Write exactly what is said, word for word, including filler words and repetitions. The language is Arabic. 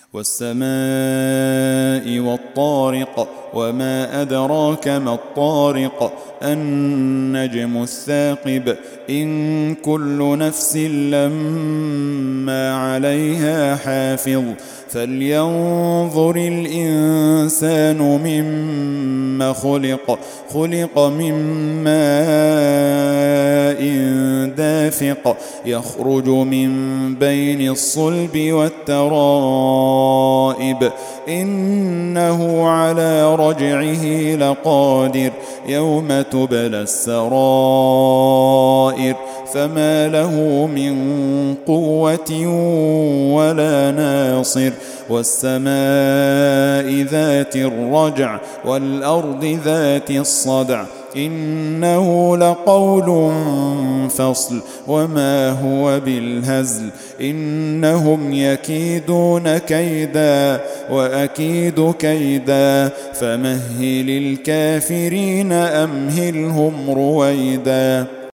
والسماء والطارق وما أدراك ما الطارق النجم الثاقب إن كل نفس لما عليها حافظ فلينظر الإنسان مما خلق خلق من ماء دافق يخرج من بين الصلب والترائب إنه على رجعه لقادر يوم تبلى السرائر فما له من قوة ولا ناصر والسماء ذات الرجع والأرض ذات الصدع إنه لقول فصل وما هو بالهزل إنهم يكيدون كيدا وأكيد كيدا فمهل الكافرين أمهلهم رويدا.